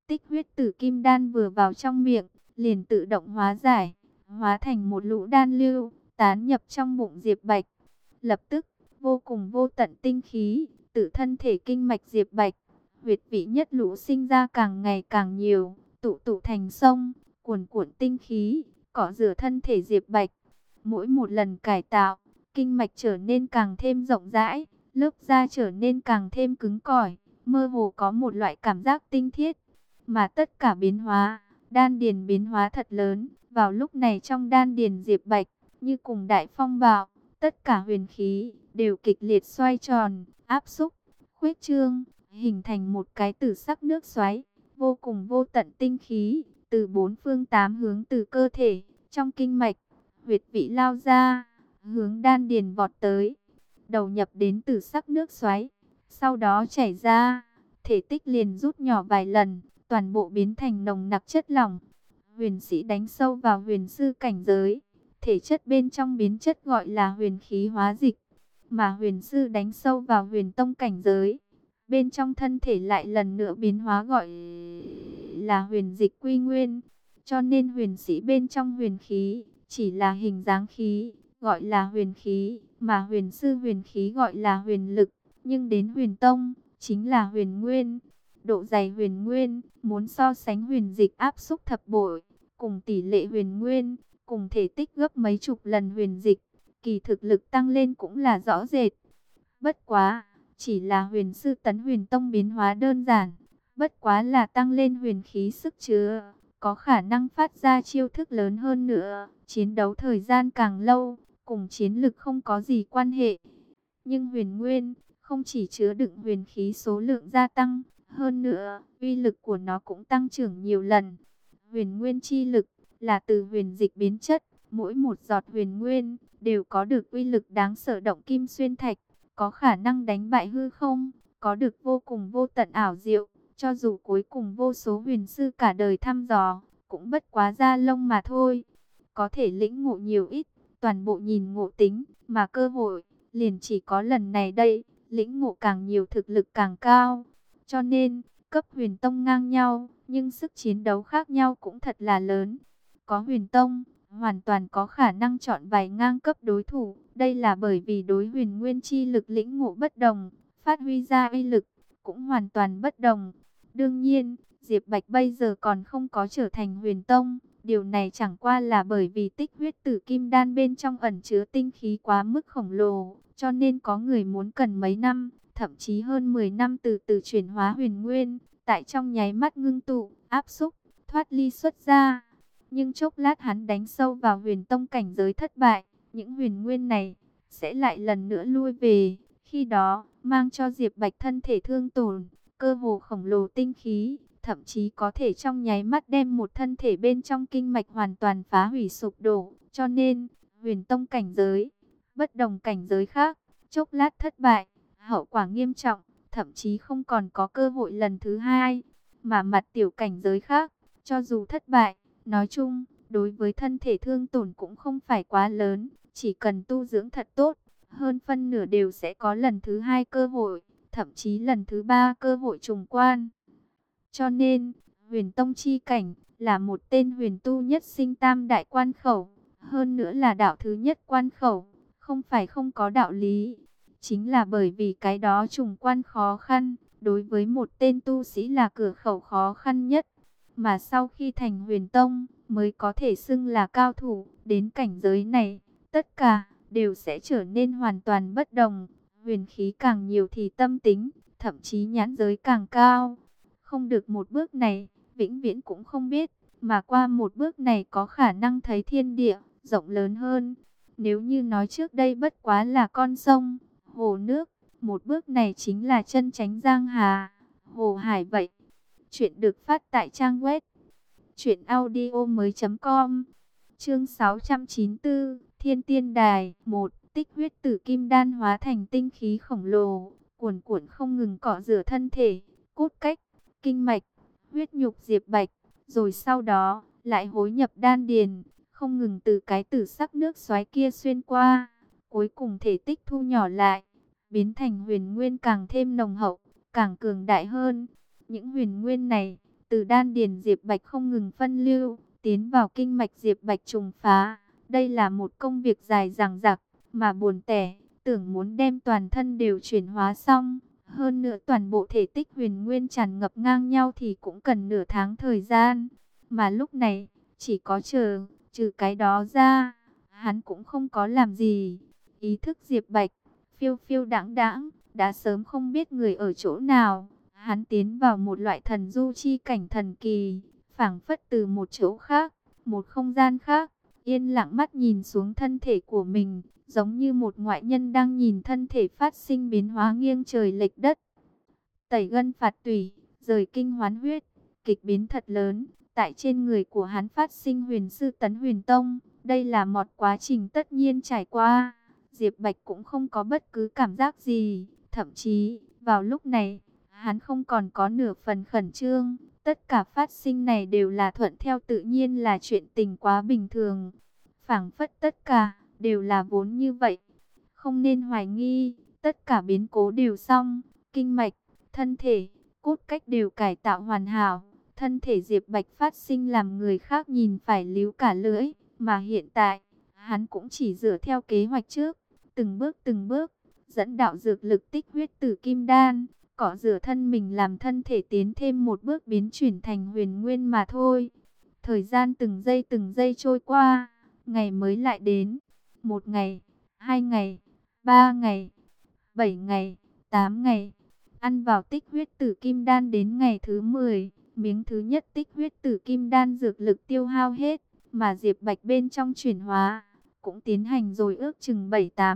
Tích huyết tử kim đan vừa vào trong miệng, liền tự động hóa giải, hóa thành một lũ đan lưu, tán nhập trong bụng Diệp Bạch. Lập tức, vô cùng vô tận tinh khí, tự thân thể kinh mạch Diệp Bạch, huyệt vị nhất lũ sinh ra càng ngày càng nhiều, tụ tụ thành sông, cuồn cuộn tinh khí, cọ rửa thân thể Diệp Bạch. Mỗi một lần cải tạo, kinh mạch trở nên càng thêm rộng rãi, lớp da trở nên càng thêm cứng cỏi, mơ hồ có một loại cảm giác tinh khiết. Mà tất cả biến hóa, đan điền biến hóa thật lớn, vào lúc này trong đan điền Diệp Bạch, như cùng đại phong bạo, tất cả huyền khí đều kịch liệt xoay tròn, áp xúc, khuếch trương, hình thành một cái tử sắc nước xoáy, vô cùng vô tận tinh khí, từ bốn phương tám hướng từ cơ thể, trong kinh mạch, huyệt vị lao ra, hướng đan điền vọt tới, đầu nhập đến tử sắc nước xoáy, sau đó chảy ra, thể tích liền rút nhỏ vài lần, toàn bộ biến thành nồng nặc chất lỏng. Huyền sĩ đánh sâu vào huyền sư cảnh giới, thể chất bên trong biến chất gọi là huyền khí hóa dịch, mà huyền sư đánh sâu vào huyền tông cảnh giới, bên trong thân thể lại lần nữa biến hóa gọi là huyền dịch quy nguyên. Cho nên huyền sĩ bên trong huyền khí chỉ là hình dáng khí, gọi là huyền khí, mà huyền sư huyền khí gọi là huyền lực, nhưng đến huyền tông chính là huyền nguyên. Độ dày huyền nguyên muốn so sánh huyền dịch áp xúc thập bội, cùng tỷ lệ huyền nguyên, cùng thể tích gấp mấy chục lần huyền dịch, kỳ thực lực tăng lên cũng là rõ rệt. Bất quá, chỉ là huyền sư tấn huyền tông biến hóa đơn giản, bất quá là tăng lên huyền khí sức chứa, có khả năng phát ra chiêu thức lớn hơn nữa, chiến đấu thời gian càng lâu, cùng chiến lực không có gì quan hệ. Nhưng huyền nguyên không chỉ chứa đựng huyền khí số lượng gia tăng, hơn nữa, uy lực của nó cũng tăng trưởng nhiều lần. Huyền nguyên chi lực là từ huyền dịch biến chất, mỗi một giọt huyền nguyên đều có được uy lực đáng sợ động kim xuyên thạch, có khả năng đánh bại hư không, có được vô cùng vô tận ảo diệu, cho dù cuối cùng vô số huyền sư cả đời thăm dò, cũng bất quá da lông mà thôi. Có thể lĩnh ngộ nhiều ít, toàn bộ nhìn ngộ tính, mà cơ hội liền chỉ có lần này đây, lĩnh ngộ càng nhiều thực lực càng cao. Cho nên, cấp huyền tông ngang nhau, nhưng sức chiến đấu khác nhau cũng thật là lớn. Có huyền tông, hoàn toàn có khả năng chọn vài ngang cấp đối thủ. Đây là bởi vì đối huyền nguyên chi lực lĩnh ngộ bất đồng, phát huy ra uy lực, cũng hoàn toàn bất đồng. Đương nhiên, Diệp Bạch bây giờ còn không có trở thành huyền tông. Điều này chẳng qua là bởi vì tích huyết tử kim đan bên trong ẩn chứa tinh khí quá mức khổng lồ, cho nên có người muốn cần mấy năm, thậm chí hơn 10 năm từ từ chuyển hóa huyền nguyên, tại trong nháy mắt ngưng tụ, áp xúc, thoát ly xuất ra. Nhưng chốc lát hắn đánh sâu vào huyền tông cảnh giới thất bại, những huyền nguyên này sẽ lại lần nữa lui về, khi đó mang cho Diệp Bạch thân thể thương tổn, cơ hồ khổng lồ tinh khí, thậm chí có thể trong nháy mắt đem một thân thể bên trong kinh mạch hoàn toàn phá hủy sụp đổ. Cho nên, huyền tông cảnh giới, bất đồng cảnh giới khác, chốc lát thất bại, hậu quả nghiêm trọng, thậm chí không còn có cơ hội lần thứ hai. Mà mặt tiểu cảnh giới khác, cho dù thất bại, nói chung, đối với thân thể thương tổn cũng không phải quá lớn, chỉ cần tu dưỡng thật tốt, hơn phân nửa đều sẽ có lần thứ hai cơ hội, thậm chí lần thứ ba cơ hội trùng quan. Cho nên, huyền tông chi cảnh là một tên huyền tu nhất sinh tam đại quan khẩu, hơn nữa là đạo thứ nhất quan khẩu, không phải không có đạo lý. Chính là bởi vì cái đó trùng quan khó khăn, đối với một tên tu sĩ là cửa khẩu khó khăn nhất. Mà sau khi thành huyền tông, mới có thể xưng là cao thủ, đến cảnh giới này, tất cả đều sẽ trở nên hoàn toàn bất đồng. Huyền khí càng nhiều thì tâm tính, thậm chí nhãn giới càng cao. Không được một bước này, vĩnh viễn cũng không biết, mà qua một bước này có khả năng thấy thiên địa, rộng lớn hơn. Nếu như nói trước đây bất quá là con sông, hồ nước, một bước này chính là chân chánh giang hà, hồ hải vậy. Chuyện được phát tại trang web truyệnaudiomoi.com. Chương 694, Thiên Tiên Đài 1, tích huyết tử kim đan hóa thành tinh khí khổng lồ, cuồn cuộn không ngừng cọ rửa thân thể, cốt cách, kinh mạch, huyết nhục Diệp Bạch, rồi sau đó lại hối nhập đan điền, không ngừng từ cái tử sắc nước xoáy kia xuyên qua, cuối cùng thể tích thu nhỏ lại, biến thành huyền nguyên càng thêm nồng hậu, càng cường đại hơn. Những huyền nguyên này từ đan điền Diệp Bạch không ngừng phân lưu, tiến vào kinh mạch Diệp Bạch trùng phá. Đây là một công việc dài dằng dặc, mà buồn tẻ, tưởng muốn đem toàn thân đều chuyển hóa xong. Hơn nữa toàn bộ thể tích huyền nguyên tràn ngập ngang nhau thì cũng cần nửa tháng thời gian. Mà lúc này, chỉ có trừ cái đó ra, hắn cũng không có làm gì. Ý thức Diệp Bạch, phiêu phiêu đãng đãng, đã sớm không biết người ở chỗ nào. Hắn tiến vào một loại thần du chi cảnh thần kỳ, phảng phất từ một chỗ khác, một không gian khác, yên lặng mắt nhìn xuống thân thể của mình, giống như một ngoại nhân đang nhìn thân thể phát sinh biến hóa nghiêng trời lệch đất. Tẩy gân phạt tủy, rời kinh hoán huyết, kịch biến thật lớn, tại trên người của hắn phát sinh huyền sư tấn huyền tông. Đây là một quá trình tất nhiên trải qua, Diệp Bạch cũng không có bất cứ cảm giác gì, thậm chí, vào lúc này, hắn không còn có nửa phần khẩn trương, tất cả phát sinh này đều là thuận theo tự nhiên, là chuyện tình quá bình thường. Phảng phất tất cả đều là vốn như vậy, không nên hoài nghi, tất cả biến cố đều xong, kinh mạch, thân thể, cốt cách đều cải tạo hoàn hảo. Thân thể Diệp Bạch phát sinh làm người khác nhìn phải líu cả lưỡi, mà hiện tại, hắn cũng chỉ dựa theo kế hoạch trước, từng bước, dẫn đạo dược lực tích huyết tử kim đan, cọ rửa thân mình làm thân thể tiến thêm một bước biến chuyển thành huyền nguyên mà thôi. Thời gian từng giây trôi qua, ngày mới lại đến. 1 ngày, 2 ngày, 3 ngày, 7 ngày, 8 ngày. Ăn vào tích huyết tử kim đan đến ngày thứ 10, miếng thứ nhất tích huyết tử kim đan dược lực tiêu hao hết, mà Diệp Bạch bên trong chuyển hóa cũng tiến hành rồi ước chừng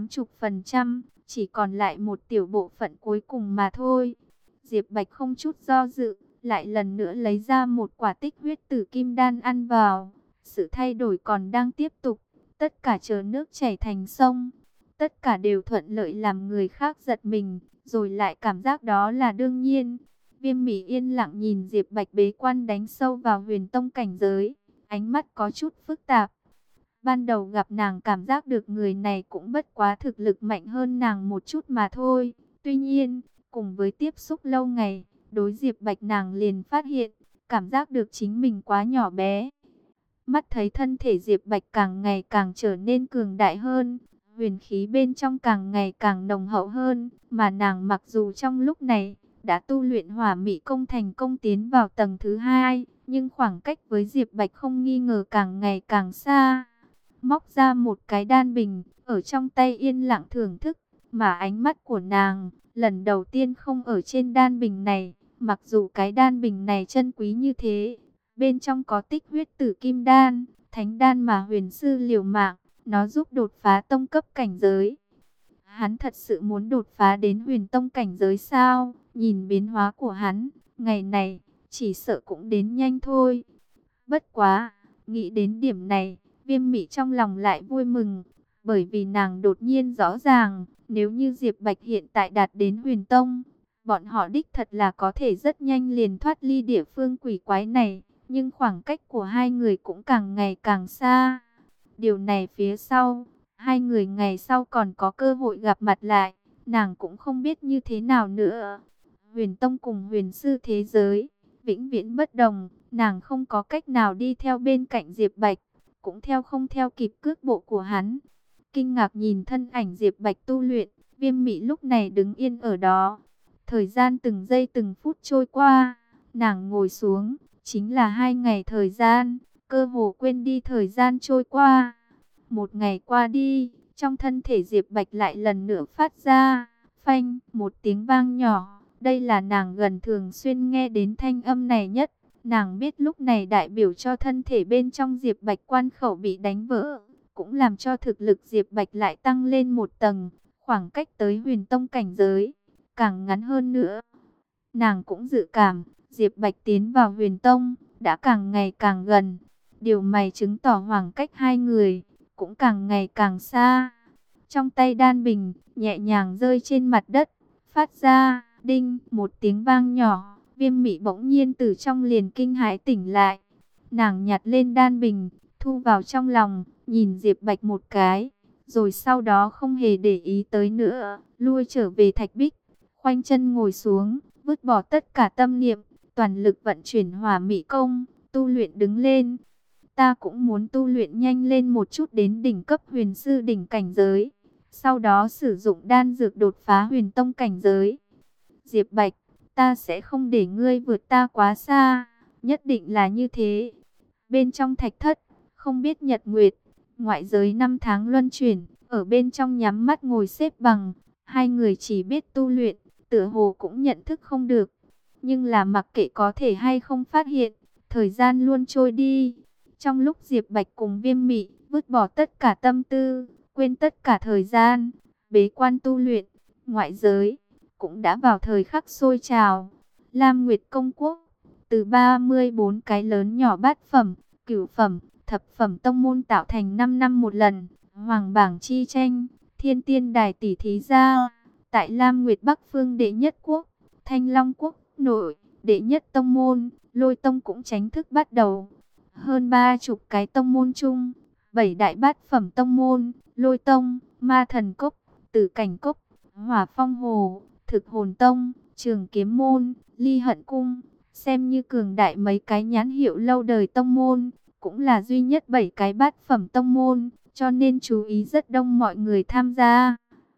7-80%, chỉ còn lại một tiểu bộ phận cuối cùng mà thôi. Diệp Bạch không chút do dự, lại lần nữa lấy ra một quả tích huyết tử kim đan ăn vào. Sự thay đổi còn đang tiếp tục, tất cả chờ nước chảy thành sông, tất cả đều thuận lợi làm người khác giật mình, rồi lại cảm giác đó là đương nhiên. Viêm Mị yên lặng nhìn Diệp Bạch bế quan đánh sâu vào huyền tông cảnh giới, ánh mắt có chút phức tạp. Ban đầu gặp nàng cảm giác được người này cũng bất quá thực lực mạnh hơn nàng một chút mà thôi. Tuy nhiên, cùng với tiếp xúc lâu ngày, đối Diệp Bạch nàng liền phát hiện, cảm giác được chính mình quá nhỏ bé. Mắt thấy thân thể Diệp Bạch càng ngày càng trở nên cường đại hơn, huyền khí bên trong càng ngày càng nồng hậu hơn, mà nàng mặc dù trong lúc này đã tu luyện Hỏa Mị công thành công tiến vào tầng thứ 2, nhưng khoảng cách với Diệp Bạch không nghi ngờ càng ngày càng xa. Móc ra một cái đan bình, ở trong tay yên lặng thưởng thức, mà ánh mắt của nàng lần đầu tiên không ở trên đan bình này, mặc dù cái đan bình này chân quý như thế, bên trong có tích huyết tử kim đan, thánh đan mà huyền sư liều mạng, nó giúp đột phá tông cấp cảnh giới. Hắn thật sự muốn đột phá đến huyền tông cảnh giới sao? Nhìn biến hóa của hắn, ngày này, chỉ sợ cũng đến nhanh thôi. Bất quá, nghĩ đến điểm này, Viêm Mị trong lòng lại vui mừng, bởi vì nàng đột nhiên rõ ràng, nếu như Diệp Bạch hiện tại đạt đến huyền tông, bọn họ đích thật là có thể rất nhanh liền thoát ly địa phương quỷ quái này, nhưng khoảng cách của hai người cũng càng ngày càng xa. Điều này phía sau, hai người ngày sau còn có cơ hội gặp mặt lại, nàng cũng không biết như thế nào nữa. Huyền tông cùng huyền sư thế giới, vĩnh viễn bất đồng, nàng không có cách nào đi theo bên cạnh Diệp Bạch, cũng không theo kịp cước bộ của hắn. Kinh ngạc nhìn thân ảnh Diệp Bạch tu luyện, Viêm Mị lúc này đứng yên ở đó. Thời gian từng giây từng phút trôi qua, nàng ngồi xuống, chính là 2 ngày thời gian, cơ hồ quên đi thời gian trôi qua. 1 ngày qua đi, trong thân thể Diệp Bạch lại lần nữa phát ra, phanh, một tiếng vang nhỏ. Đây là nàng gần thường xuyên nghe đến thanh âm này nhất. Nàng biết lúc này đại biểu cho thân thể bên trong Diệp Bạch quan khẩu bị đánh vỡ, cũng làm cho thực lực Diệp Bạch lại tăng lên một tầng, khoảng cách tới huyền tông cảnh giới càng ngắn hơn nữa. Nàng cũng dự cảm, Diệp Bạch tiến vào huyền tông đã càng ngày càng gần. Điều này chứng tỏ khoảng cách hai người cũng càng ngày càng xa. Trong tay đan bình nhẹ nhàng rơi trên mặt đất, phát ra đinh một tiếng vang nhỏ. Viêm Mị bỗng nhiên từ trong liền kinh hãi tỉnh lại. Nàng nhặt lên đan bình, thu vào trong lòng, nhìn Diệp Bạch một cái, rồi sau đó không hề để ý tới nữa, lui trở về thạch bích, khoanh chân ngồi xuống, vứt bỏ tất cả tâm niệm, toàn lực vận chuyển hỏa mị công, tu luyện đứng lên. Ta cũng muốn tu luyện nhanh lên một chút đến đỉnh cấp huyền sư đỉnh cảnh giới. Sau đó sử dụng đan dược đột phá huyền tông cảnh giới. Diệp Bạch, ta sẽ không để ngươi vượt ta quá xa. Nhất định là như thế. Bên trong thạch thất, không biết nhật nguyệt, ngoại giới 5 tháng luân chuyển, ở bên trong nhắm mắt ngồi xếp bằng. Hai người chỉ biết tu luyện, tựa hồ cũng nhận thức không được. Nhưng là mặc kệ có thể hay không phát hiện, thời gian luôn trôi đi. Trong lúc Diệp Bạch cùng Viêm Mị vứt bỏ tất cả tâm tư, quên tất cả thời gian, bế quan tu luyện, ngoại giới cũng đã vào thời khắc sôi trào. Lam Nguyệt Công Quốc, từ 34 cái lớn nhỏ bát phẩm, cửu phẩm, thập phẩm tông môn tạo thành 5 năm một lần, hoàng bảng chi tranh, thiên tiên đài tỷ thí ra. Tại Lam Nguyệt Bắc Phương đệ nhất quốc, Thanh Long Quốc nội, đệ nhất tông môn, Lôi Tông cũng chính thức bắt đầu. Hơn 30 cái tông môn chung, 7 đại bát phẩm tông môn, Lôi Tông, Ma Thần Cốc, Tử Cảnh Cốc, Hỏa Phong Hồ, Thực Hồn Tông, Trường Kiếm Môn, Ly Hận Cung, xem như cường đại mấy cái nhãn hiệu lâu đời tông môn, cũng là duy nhất 7 cái bát phẩm tông môn, cho nên chú ý rất đông mọi người tham gia.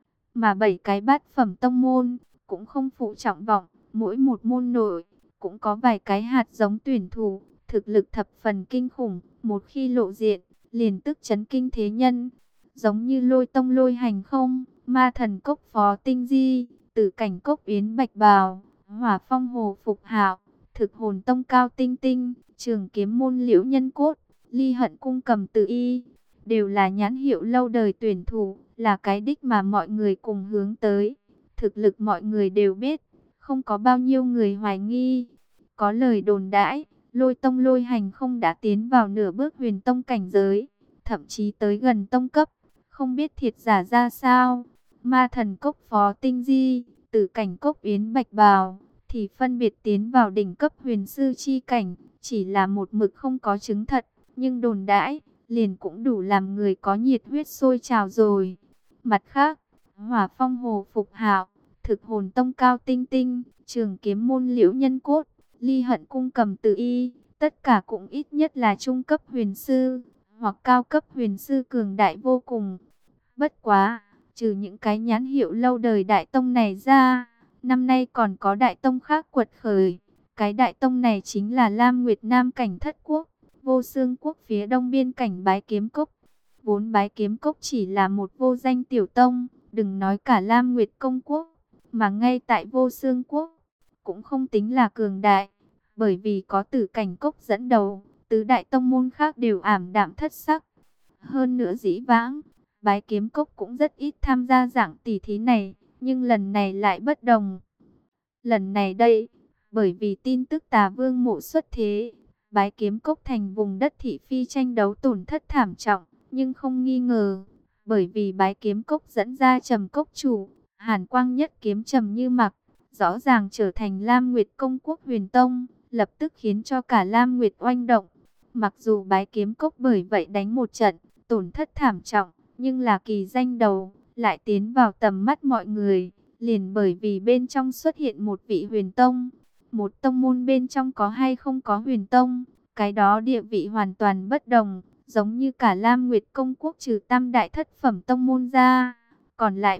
Mà 7 cái bát phẩm tông môn cũng không phụ trọng vọng, mỗi một môn nội cũng có vài cái hạt giống tuyển thủ, thực lực thập phần kinh khủng, một khi lộ diện, liền tức chấn kinh thế nhân. Giống như Lôi Tông Lôi Hành Không, Ma Thần Cốc Phó Tinh Di, Tử Cảnh Cốc Yến Bạch Bào, Hỏa Phong Hồ Phục Hạo, Thực Hồn Tông Cao Tinh Tinh, Trường Kiếm Môn Liễu Nhân Cốt, Ly Hận Cung Cầm Tử Y, đều là nhãn hiệu lâu đời tuyển thủ, là cái đích mà mọi người cùng hướng tới. Thực lực mọi người đều biết, không có bao nhiêu người hoài nghi. Có lời đồn đãi, Lôi Tông Lôi Hành Không đã tiến vào nửa bước huyền tông cảnh giới, thậm chí tới gần tông cấp, không biết thiệt giả ra sao. Ma Thần Cốc Phó Tinh Di, Tử Cảnh Cốc Yến Bạch Bào thì phân biệt tiến vào đỉnh cấp huyền sư chi cảnh, chỉ là một mực không có chứng thật, nhưng đồn đãi liền cũng đủ làm người có nhiệt huyết sôi trào rồi. Mặt khác, Hỏa Phong Hồ Phục Hạo, Thực Hồn Tông Cao Tinh Tinh, Trường Kiếm Môn Liễu Nhân Cốt, Ly Hận Cung Cầm Tử Y, tất cả cũng ít nhất là trung cấp huyền sư, hoặc cao cấp huyền sư cường đại vô cùng. Bất quá, trừ những cái nhãn hiệu lâu đời đại tông này ra, năm nay còn có đại tông khác quật khởi. Cái đại tông này chính là Lam Nguyệt Nam cảnh Thất Quốc, Vô Xương Quốc phía đông biên cảnh Bái Kiếm Cốc. Vốn Bái Kiếm Cốc chỉ là một vô danh tiểu tông, đừng nói cả Lam Nguyệt Công Quốc, mà ngay tại Vô Xương Quốc cũng không tính là cường đại, bởi vì có Tử Cảnh Cốc dẫn đầu, tứ đại tông môn khác đều ảm đạm thất sắc. Hơn nữa dĩ vãng, Bái Kiếm Cốc cũng rất ít tham gia dạng tỷ thí này, nhưng lần này lại bất đồng. Lần này đây, bởi vì tin tức Tà Vương mộ xuất thế, Bái Kiếm Cốc thành vùng đất thị phi tranh đấu tổn thất thảm trọng, nhưng không nghi ngờ, bởi vì Bái Kiếm Cốc dẫn ra Trầm Cốc chủ, Hàn Quang Nhất Kiếm Trầm Như Mặc, rõ ràng trở thành Lam Nguyệt Công Quốc huyền tông, lập tức khiến cho cả Lam Nguyệt oanh động. Mặc dù Bái Kiếm Cốc bởi vậy đánh một trận, tổn thất thảm trọng, nhưng là kỳ danh đầu, lại tiến vào tầm mắt mọi người, liền bởi vì bên trong xuất hiện một vị huyền tông. Một tông môn bên trong có hay không có huyền tông, cái đó địa vị hoàn toàn bất đồng, giống như cả Lam Nguyệt Công Quốc trừ tam đại thất phẩm tông môn ra, còn lại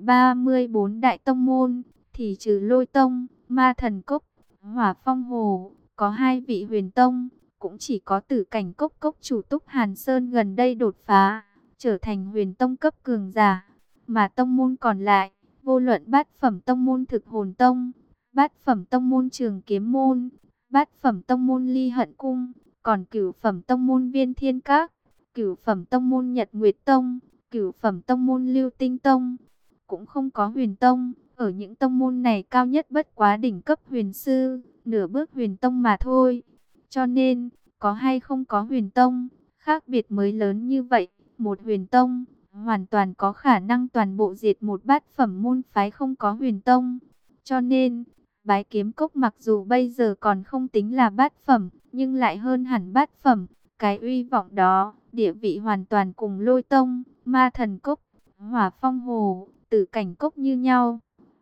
34 đại tông môn, thì trừ Lôi Tông, Ma Thần Cốc, Hỏa Phong Hồ, có 2 vị huyền tông, cũng chỉ có Tử Cảnh Cốc cốc chủ Túc Hàn Sơn gần đây đột phá, trở thành huyền tông cấp cường giả, mà tông môn còn lại, vô luận bát phẩm tông môn Thực Hồn Tông, bát phẩm tông môn Trường Kiếm Môn, bát phẩm tông môn Ly Hận Cung, còn cửu phẩm tông môn Viên Thiên Các, cửu phẩm tông môn Nhật Nguyệt Tông, cửu phẩm tông môn Lưu Tinh Tông, cũng không có huyền tông. Ở những tông môn này cao nhất bất quá đỉnh cấp huyền sư, nửa bước huyền tông mà thôi. Cho nên, có hay không có huyền tông, khác biệt mới lớn như vậy. Một huyền tông, hoàn toàn có khả năng toàn bộ diệt một bát phẩm môn phái không có huyền tông. Cho nên, Bái Kiếm Cốc mặc dù bây giờ còn không tính là bát phẩm, nhưng lại hơn hẳn bát phẩm. Cái uy vọng đó, địa vị hoàn toàn cùng Lôi Tông, Ma Thần Cốc, Hỏa Phong Hồ, Tử Cảnh Cốc như nhau.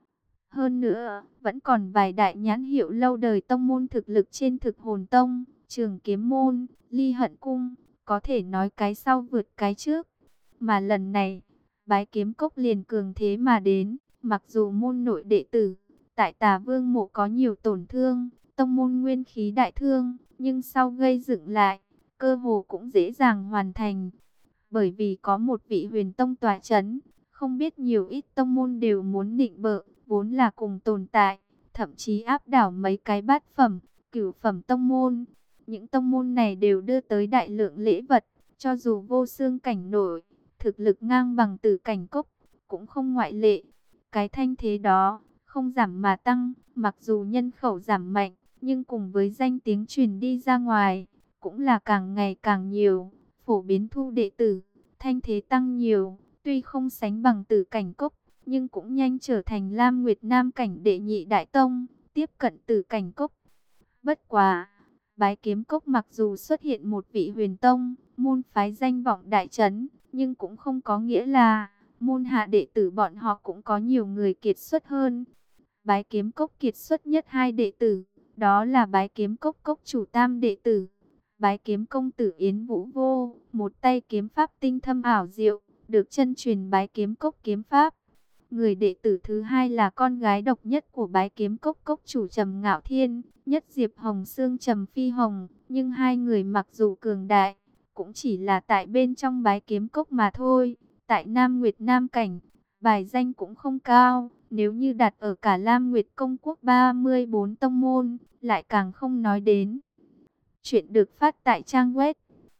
Hơn nữa, vẫn còn vài đại nhãn hiệu lâu đời tông môn thực lực trên Thực Hồn Tông, Trường Kiếm Môn, Ly Hận Cung, có thể nói cái sau vượt cái trước. Mà lần này, Bái Kiếm Cốc liền cường thế mà đến, mặc dù môn nội đệ tử, tại Tà Vương Mộ có nhiều tổn thương, tông môn nguyên khí đại thương, nhưng sau gây dựng lại, cơ hồ cũng dễ dàng hoàn thành. Bởi vì có một vị huyền tông tọa chấn, không biết nhiều ít tông môn đều muốn nịnh bợ, vốn là cùng tồn tại, thậm chí áp đảo mấy cái bát phẩm, cửu phẩm tông môn. Những tông môn này đều đưa tới đại lượng lễ vật, cho dù vô xương cảnh nổi, thực lực ngang bằng Tử Cảnh Cốc, cũng không ngoại lệ. Cái thanh thế đó, không giảm mà tăng, mặc dù nhân khẩu giảm mạnh, nhưng cùng với danh tiếng truyền đi ra ngoài, cũng là càng ngày càng nhiều, phổ biến thu đệ tử, thanh thế tăng nhiều, tuy không sánh bằng Tử Cảnh Cốc, nhưng cũng nhanh trở thành Lam Nguyệt Nam cảnh đệ nhị đại tông, tiếp cận Tử Cảnh Cốc. Bất quá, Bái Kiếm Cốc mặc dù xuất hiện một vị huyền tông, môn phái danh vọng đại trấn, nhưng cũng không có nghĩa là môn hạ đệ tử bọn họ cũng có nhiều người kiệt xuất hơn. Bái Kiếm Cốc kiệt xuất nhất hai đệ tử, đó là Bái Kiếm Cốc cốc chủ tam đệ tử, Bái Kiếm công tử Yến Vũ Vô, một tay kiếm pháp tinh thâm ảo diệu, được chân truyền Bái Kiếm Cốc kiếm pháp. Người đệ tử thứ hai là con gái độc nhất của Bái Kiếm Cốc cốc chủ Trầm Ngạo Thiên, nhất Diệp Hồng Sương Trầm Phi Hồng, nhưng hai người mặc dù cường đại, cũng chỉ là tại bên trong Bái Kiếm Cốc mà thôi. Tại Nam Nguyệt Nam cảnh, bài danh cũng không cao, nếu như đặt ở cả Lam Nguyệt Công Quốc 34 tông môn, lại càng không nói đến. Chuyện được phát tại trang web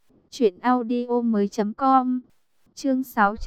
truyệnaudiomoi.com. Chương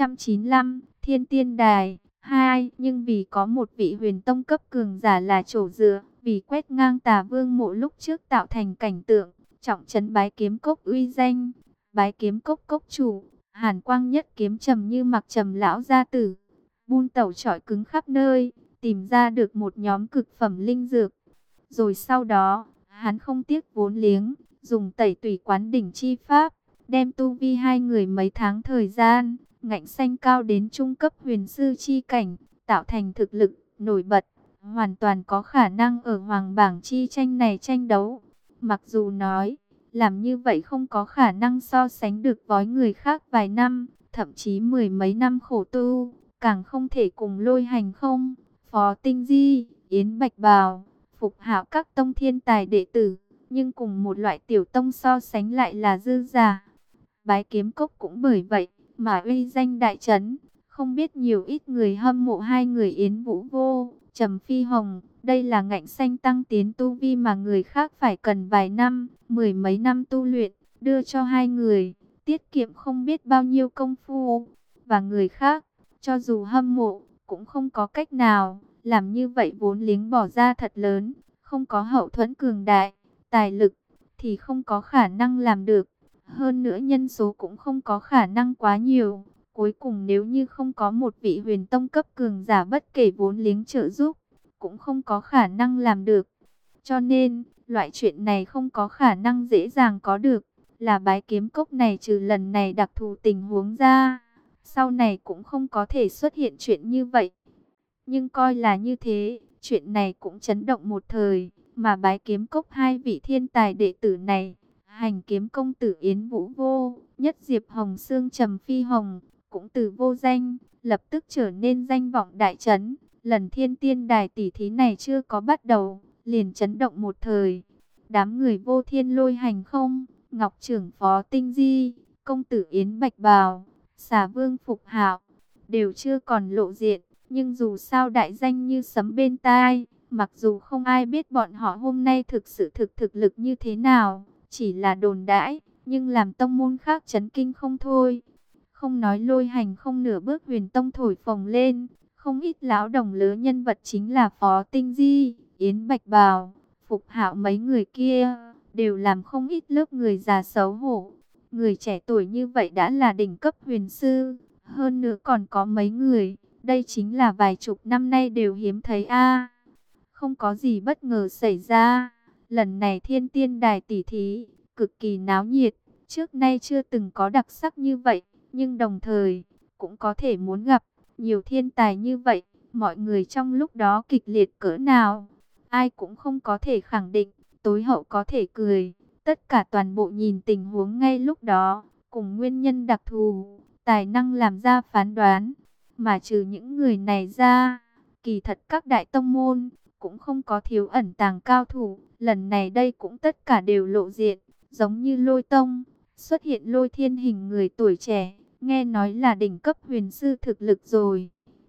695, Thiên Tiên Đài 2, nhưng vì có một vị huyền tông cấp cường giả là chỗ dựa, vì quét ngang Tà Vương Mộ lúc trước tạo thành cảnh tượng, trọng trấn Bái Kiếm Cốc uy danh. Bái Kiếm Cốc cốc chủ, Hàn Quang Nhất Kiếm trầm như mặc trầm lão gia tử, buôn tẩu trọi cứng khắp nơi, tìm ra được một nhóm cực phẩm linh dược. Rồi sau đó, hắn không tiếc vốn liếng, dùng tẩy tủy quán đỉnh chi pháp, đem tu vi hai người mấy tháng thời gian, ngạnh xanh cao đến trung cấp huyền sư chi cảnh, tạo thành thực lực nổi bật, hoàn toàn có khả năng ở hoàng bảng chi tranh này tranh đấu. Mặc dù nói, làm như vậy không có khả năng so sánh được với người khác vài năm, thậm chí mười mấy năm khổ tu, càng không thể cùng Lôi Hành Không, Phó Tinh Di, Yến Bạch Bào, Phục Hạo các tông thiên tài đệ tử, nhưng cùng một loại tiểu tông so sánh lại là dư giả. Bái Kiếm Cốc cũng bởi vậy mà uy danh đại trấn, không biết nhiều ít người hâm mộ hai người Yến Vũ Vô, Trầm Phi Hồng. Đây là ngạnh xanh tăng tiến tu vi mà người khác phải cần vài năm, mười mấy năm tu luyện, đưa cho hai người, tiết kiệm không biết bao nhiêu công phu. Và người khác, cho dù hâm mộ, cũng không có cách nào, làm như vậy vốn liếng bỏ ra thật lớn, không có hậu thuẫn cường đại, tài lực, thì không có khả năng làm được. Hơn nữa nhân số cũng không có khả năng quá nhiều. Cuối cùng nếu như không có một vị huyền tông cấp cường giả bất kể vốn liếng trợ giúp, cũng không có khả năng làm được. Cho nên, loại chuyện này không có khả năng dễ dàng có được. Là Bái Kiếm Cốc này trừ lần này đặc thù tình huống ra, sau này cũng không có thể xuất hiện chuyện như vậy. Nhưng coi là như thế, chuyện này cũng chấn động một thời, mà Bái Kiếm Cốc hai vị thiên tài đệ tử này, Hành Kiếm công tử Yến Vũ Vô, nhất Diệp Hồng Sương Trầm Phi Hồng, cũng từ vô danh, lập tức trở nên danh vọng đại trấn. Lần Thiên Tiên Đài tỷ thí này chưa có bắt đầu, liền chấn động một thời. Đám người Vô Thiên Lôi Hành Không, Ngọc Trưởng Phó Tinh Di, công tử Yến Bạch Bào, Xà Vương Phục Hạo, đều chưa còn lộ diện. Nhưng dù sao đại danh như sấm bên tai, mặc dù không ai biết bọn họ hôm nay thực sự thực lực như thế nào, chỉ là đồn đãi, nhưng làm tông môn khác chấn kinh không thôi. Không nói Lôi Hành Không nửa bước huyền tông thổi phồng lên, không ít lão đồng lứa nhân vật chính là Phó Tinh Di, Yến Bạch Bào, Phục Hạo mấy người kia, đều làm không ít lớp người già xấu hổ. Người trẻ tuổi như vậy đã là đỉnh cấp huyền sư, hơn nữa còn có mấy người, đây chính là vài chục năm nay đều hiếm thấy a. Không có gì bất ngờ xảy ra, lần này Thiên Tiên Đài tỷ thí cực kỳ náo nhiệt, trước nay chưa từng có đặc sắc như vậy, nhưng đồng thời cũng có thể muốn gặp nhiều thiên tài như vậy, Mọi người trong lúc đó kịch liệt cỡ nào, ai cũng không có thể khẳng định, tối hậu có thể cười. Tất cả toàn bộ nhìn tình huống ngay lúc đó, cùng nguyên nhân đặc thù, tài năng làm ra phán đoán. Mà trừ những người này ra, kỳ thật các đại tông môn cũng không có thiếu ẩn tàng cao thủ. Lần này đây cũng tất cả đều lộ diện, giống như Lôi Tông, xuất hiện Lôi Thiên hình người tuổi trẻ, nghe nói là đỉnh cấp huyền sư thực lực rồi.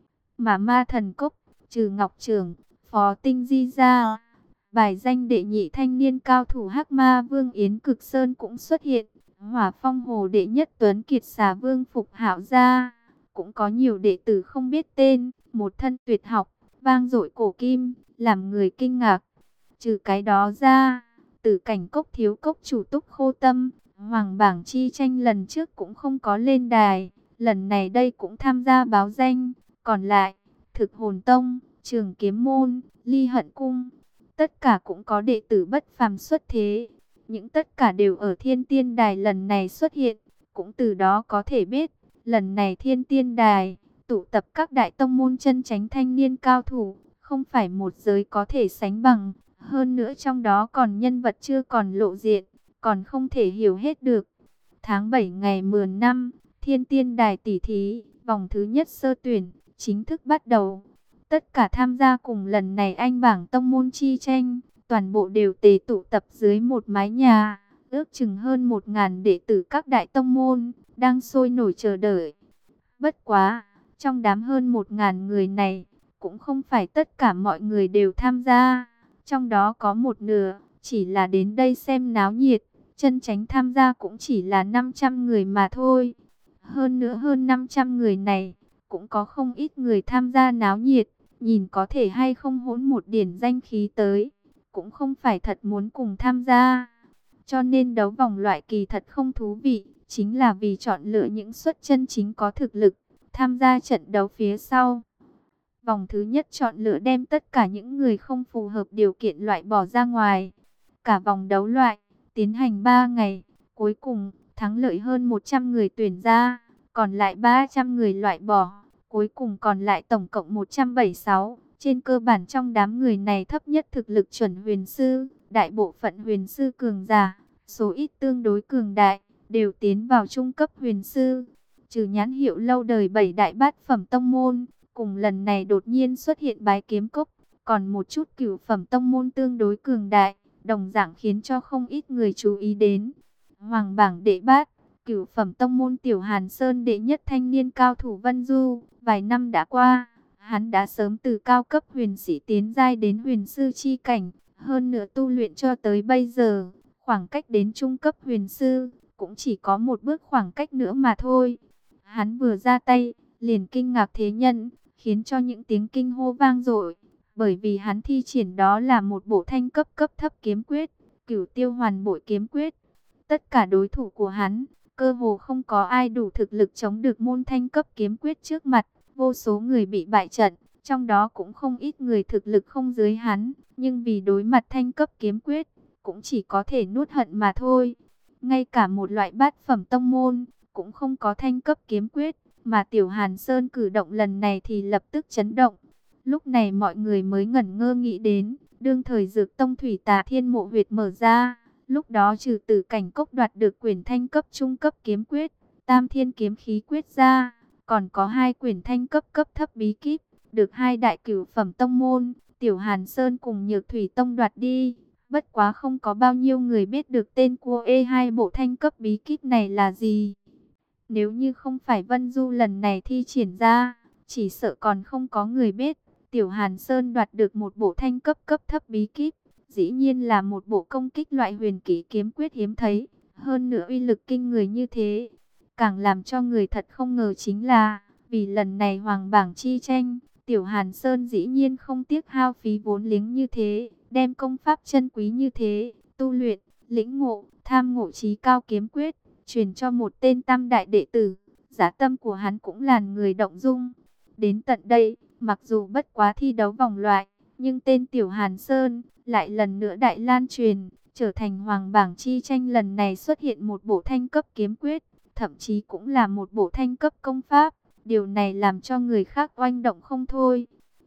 Mà Ma Thần Cốc, trừ Ngọc Trường, Phó Tinh Di ra, bài danh đệ nhị thanh niên cao thủ Hắc Ma Vương Yến Cực Sơn cũng xuất hiện. Hỏa Phong Hồ đệ nhất Tuấn Kiệt Xà Vương Phục Hạo ra, cũng có nhiều đệ tử không biết tên, một thân tuyệt học, vang dội cổ kim, làm người kinh ngạc. Trừ cái đó ra, Tử Cảnh Cốc thiếu cốc chủ Túc Khô Tâm, Hoàng bảng chi tranh lần trước cũng không có lên đài, lần này đây cũng tham gia báo danh. Còn lại, Thực Hồn Tông, Trường Kiếm Môn, Ly Hận Cung, tất cả cũng có đệ tử bất phàm xuất thế. Những tất cả đều ở Thiên Tiên Đài lần này xuất hiện, cũng từ đó có thể biết, lần này Thiên Tiên Đài tụ tập các đại tông môn chân chánh thanh niên cao thủ, không phải một giới có thể sánh bằng. Hơn nữa trong đó còn nhân vật chưa còn lộ diện, còn không thể hiểu hết được. Tháng 7 ngày 10 năm, Thiên Tiên Đài tỷ thí, vòng thứ nhất sơ tuyển, chính thức bắt đầu. Tất cả tham gia cùng lần này anh bảng tông môn chi tranh, toàn bộ đều tề tụ tập dưới một mái nhà, ước chừng hơn 1000 đệ tử các đại tông môn, đang sôi nổi chờ đợi. Bất quá, trong đám hơn 1000 người này, cũng không phải tất cả mọi người đều tham gia. Trong đó có một nửa, chỉ là đến đây xem náo nhiệt, chân chánh tham gia cũng chỉ là 500 người mà thôi. Hơn nữa hơn 500 người này, cũng có không ít người tham gia náo nhiệt, nhìn có thể hay không hỗn một điển danh khí tới, cũng không phải thật muốn cùng tham gia. Cho nên đấu vòng loại kỳ thật không thú vị, chính là vì chọn lựa những xuất chân chính có thực lực, tham gia trận đấu phía sau. Vòng thứ nhất chọn lựa đem tất cả những người không phù hợp điều kiện loại bỏ ra ngoài. Cả vòng đấu loại, tiến hành 3 ngày, cuối cùng, thắng lợi hơn 100 người tuyển ra, còn lại 300 người loại bỏ. Cuối cùng còn lại tổng cộng 176. Trên cơ bản trong đám người này thấp nhất thực lực chuẩn huyền sư, đại bộ phận huyền sư cường giả, số ít tương đối cường đại, đều tiến vào trung cấp huyền sư. Trừ nhãn hiệu lâu đời 7 đại bát phẩm tông môn, cùng lần này đột nhiên xuất hiện Bái Kiếm Cốc, còn một chút cửu phẩm tông môn tương đối cường đại, đồng dạng khiến cho không ít người chú ý đến. Hoàng bảng đệ bát, cửu phẩm tông môn Tiểu Hàn Sơn đệ nhất thanh niên cao thủ Vân Du, vài năm đã qua, hắn đã sớm từ cao cấp huyền sĩ tiến giai đến huyền sư chi cảnh, hơn nữa tu luyện cho tới bây giờ, khoảng cách đến trung cấp huyền sư, cũng chỉ có một bước khoảng cách nữa mà thôi. Hắn vừa ra tay, liền kinh ngạc thế nhân, khiến cho những tiếng kinh hô vang dội, bởi vì hắn thi triển đó là một bộ thanh cấp cấp thấp kiếm quyết, Cửu Tiêu Hoàn Bội kiếm quyết. Tất cả đối thủ của hắn, cơ hồ không có ai đủ thực lực chống được môn thanh cấp kiếm quyết trước mặt, vô số người bị bại trận, trong đó cũng không ít người thực lực không dưới hắn, nhưng vì đối mặt thanh cấp kiếm quyết, cũng chỉ có thể nuốt hận mà thôi. Ngay cả một loại bát phẩm tông môn, cũng không có thanh cấp kiếm quyết, mà Tiểu Hàn Sơn cử động lần này thì lập tức chấn động. Lúc này mọi người mới ngẩn ngơ nghĩ đến, đương thời Dược Tông Thủy Tà Thiên Mộ huyệt mở ra, lúc đó trừ Tử Cảnh Cốc đoạt được quyển thanh cấp trung cấp kiếm quyết, Tam Thiên kiếm khí quyết ra, còn có 2 quyển thanh cấp cấp thấp bí kíp, được 2 đại cửu phẩm tông môn, Tiểu Hàn Sơn cùng Nhược Thủy Tông đoạt đi. Bất quá không có bao nhiêu người biết được tên của hai bộ thanh cấp bí kíp này là gì. Nếu như không phải Vân Du lần này thi triển ra, chỉ sợ còn không có người biết. Tiểu Hàn Sơn đoạt được một bộ thanh cấp cấp thấp bí kíp, dĩ nhiên là một bộ công kích loại huyền kỹ kiếm quyết hiếm thấy, hơn nữa uy lực kinh người như thế. Càng làm cho người thật không ngờ chính là, vì lần này hoàng bảng chi tranh, Tiểu Hàn Sơn dĩ nhiên không tiếc hao phí vốn liếng như thế, đem công pháp chân quý như thế, tu luyện, lĩnh ngộ, tham ngộ chí cao kiếm quyết, truyền cho một tên tam đại đệ tử. Giá tâm của hắn cũng làm người động dung. Đến tận đây, mặc dù bất quá thi đấu vòng loại, nhưng tên Tiểu Hàn Sơn lại lần nữa đại lan truyền, trở thành hoàng bảng chi tranh lần này xuất hiện một bộ thanh cấp kiếm quyết, thậm chí cũng là một bộ thanh cấp công pháp. Điều này làm cho người khác oanh động không thôi.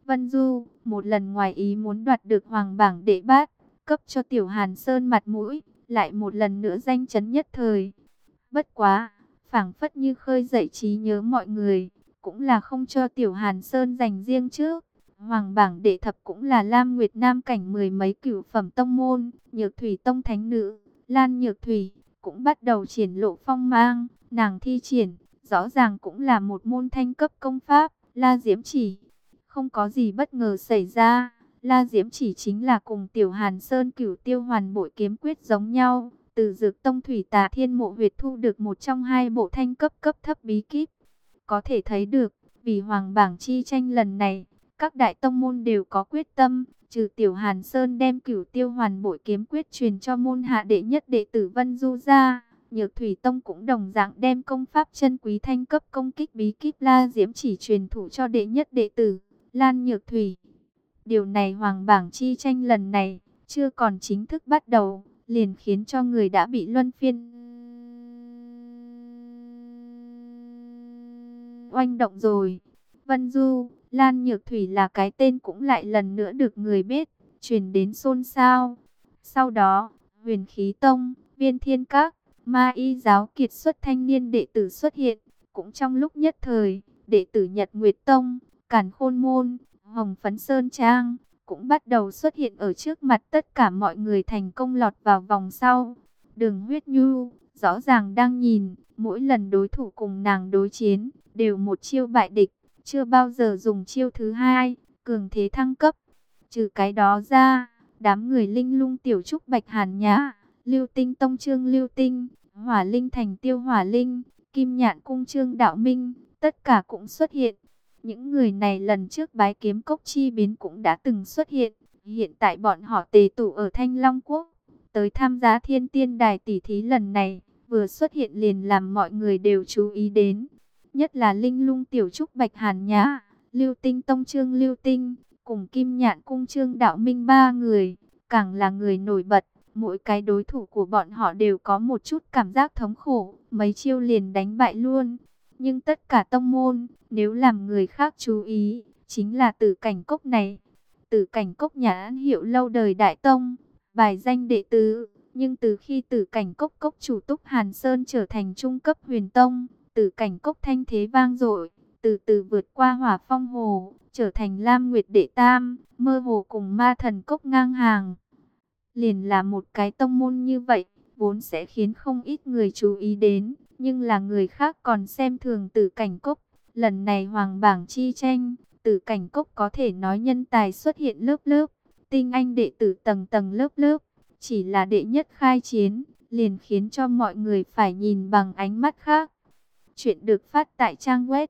Vân Du, một lần ngoài ý muốn đoạt được hoàng bảng đệ bát, cấp cho Tiểu Hàn Sơn mặt mũi, lại một lần nữa danh chấn nhất thời. Bất quá, phảng phất như khơi dậy trí nhớ mọi người, cũng là không cho Tiểu Hàn Sơn dành riêng trước. Hoàng bảng đệ thập cũng là Lam Nguyệt Nam cảnh mười mấy cửu phẩm tông môn, Nhược Thủy tông thánh nữ, Lan Nhược Thủy, cũng bắt đầu triển lộ phong mang, nàng thi triển, rõ ràng cũng là một môn thanh cấp công pháp, La Diễm Chỉ. Không có gì bất ngờ xảy ra, La Diễm Chỉ chính là cùng Tiểu Hàn Sơn Cửu Tiêu Hoàn Bội kiếm quyết giống nhau, từ Dược Tông Thủy Tà Thiên Mộ Huyệt thu được một trong hai bộ thanh cấp cấp thấp bí kíp. Có thể thấy được, vì hoàng bảng chi tranh lần này, các đại tông môn đều có quyết tâm, trừ Tiểu Hàn Sơn đem Cửu Tiêu Hoàn Bội kiếm quyết truyền cho môn hạ đệ nhất đệ tử Vân Du ra, Nhược Thủy Tông cũng đồng dạng đem công pháp chân quý thanh cấp công kích bí kíp La Diễm Chỉ truyền thụ cho đệ nhất đệ tử Lan Nhược Thủy. Điều này hoàng bảng chi tranh lần này chưa còn chính thức bắt đầu, liền khiến cho người đã bị luân phiên oanh động rồi. Vân Du, Lan Nhược Thủy là cái tên cũng lại lần nữa được người biết, truyền đến xôn xao. Sau đó, Huyền Khí Tông, Viên Thiên Các, Ma Y giáo kiệt xuất thanh niên đệ tử xuất hiện, cũng trong lúc nhất thời, đệ tử Nhật Nguyệt Tông, Càn Khôn Môn, Hồng Phấn Sơn Trang cũng bắt đầu xuất hiện ở trước mặt tất cả mọi người, thành công lọt vào vòng sau. Đường Huyết Nhu rõ ràng đang nhìn, mỗi lần đối thủ cùng nàng đối chiến đều một chiêu bại địch, chưa bao giờ dùng chiêu thứ hai, cường thế thăng cấp. Trừ cái đó ra, đám người Linh Lung Tiểu Trúc Bạch Hàn Nhã, Lưu Tinh Tông Trương Lưu Tinh, Hỏa Linh Thành Tiêu Hỏa Linh, Kim Nhạn Cung Trương Đạo Minh, tất cả cũng xuất hiện. Những người này lần trước bái kiếm cốc chi biến cũng đã từng xuất hiện, hiện tại bọn họ tề tụ ở Thanh Long Quốc, tới tham gia Thiên Tiên Đài tỷ thí lần này, vừa xuất hiện liền làm mọi người đều chú ý đến. Nhất là Linh Lung Tiểu Trúc Bạch Hàn Nhã, Lưu Tinh Tông Trương Lưu Tinh, cùng Kim Nhạn Cung Trương Đạo Minh ba người, càng là người nổi bật. Mỗi cái đối thủ của bọn họ đều có một chút cảm giác thống khổ, mấy chiêu liền đánh bại luôn. Nhưng tất cả tông môn, nếu làm người khác chú ý, chính là Tử Cảnh Cốc này. Tử Cảnh Cốc nhà An Hiệu lâu đời đại tông, bài danh đệ tứ. Nhưng từ khi Tử Cảnh Cốc cốc chủ Túc Hàn Sơn trở thành trung cấp huyền tông, Tử Cảnh Cốc thanh thế vang dội, từ từ vượt qua Hỏa Phong Hồ, trở thành Lam Nguyệt đệ tam, mơ hồ cùng Ma Thần Cốc ngang hàng. Liền là một cái tông môn như vậy, vốn sẽ khiến không ít người chú ý đến, nhưng là người khác còn xem thường Tử Cảnh Cốc. Lần này hoàng bảng chi tranh, Tử Cảnh Cốc có thể nói nhân tài xuất hiện lớp lớp, tinh anh đệ tử tầng tầng lớp lớp, chỉ là đệ nhất khai chiến, liền khiến cho mọi người phải nhìn bằng ánh mắt khác. Chuyện được phát tại trang web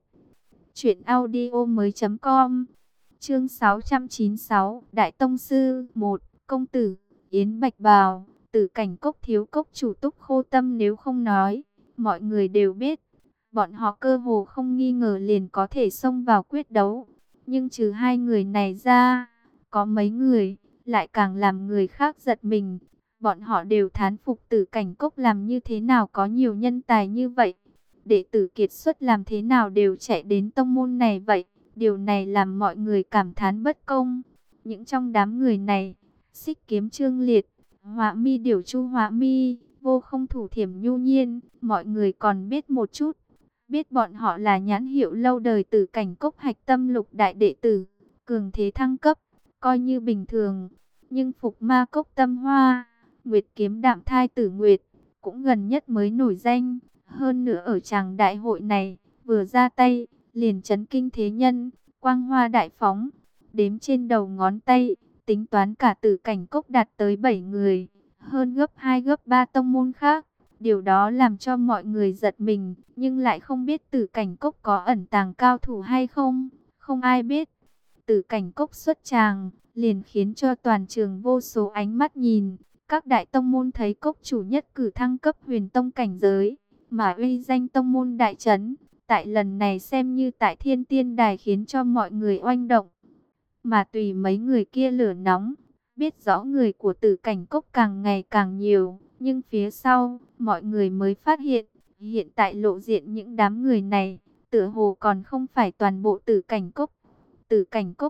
truyệnaudiomoi.com. Chương 696, Đại tông sư 1, công tử Yến Bạch Bào, Tử Cảnh Cốc thiếu cốc chủ Túc Khô Tâm, nếu không nói, mọi người đều biết, bọn họ cơ hồ không nghi ngờ liền có thể xông vào quyết đấu. Nhưng trừ hai người này ra, có mấy người lại càng làm người khác giật mình. Bọn họ đều thán phục Tử Cảnh Cốc làm như thế nào có nhiều nhân tài như vậy. Đệ tử kiệt xuất làm thế nào đều chạy đến tông môn này vậy. Điều này làm mọi người cảm thán bất công. Những trong đám người này, Xích Kiếm Trương Liệt, Họa Mi Điểu Chu Họa Mi, Vô Không Thủ Thiểm Nhu Nhiên, mọi người còn biết một chút. Biết bọn họ là nhãn hiệu lâu đời Tử Cảnh Cốc hạch tâm lục đại đệ tử, cường thế thăng cấp, coi như bình thường. Nhưng Phục Ma Cốc Tâm Hoa, Nguyệt Kiếm Đạm Thai Tử Nguyệt, cũng gần nhất mới nổi danh. Hơn nữa ở tràng đại hội này, vừa ra tay, liền chấn kinh thế nhân, quang hoa đại phóng. Đếm trên đầu ngón tay, tính toán cả Tử Cảnh Cốc đạt tới 7 người, hơn gấp 2 gấp 3 tông môn khác. Điều đó làm cho mọi người giật mình, nhưng lại không biết Tử Cảnh Cốc có ẩn tàng cao thủ hay không, không ai biết. Tử Cảnh Cốc xuất tràng, liền khiến cho toàn trường vô số ánh mắt nhìn. Các đại tông môn thấy cốc chủ nhất cử thăng cấp huyền tông cảnh giới, mà uy danh tông môn đại trấn. Tại lần này xem như tại Thiên Tiên Đài khiến cho mọi người oanh động. Mà tùy mấy người kia lửa nóng, biết rõ người của Tử Cảnh Cốc càng ngày càng nhiều. Nhưng phía sau, mọi người mới phát hiện, hiện tại lộ diện những đám người này, tựa hồ còn không phải toàn bộ Tử Cảnh Cốc. Tử Cảnh Cốc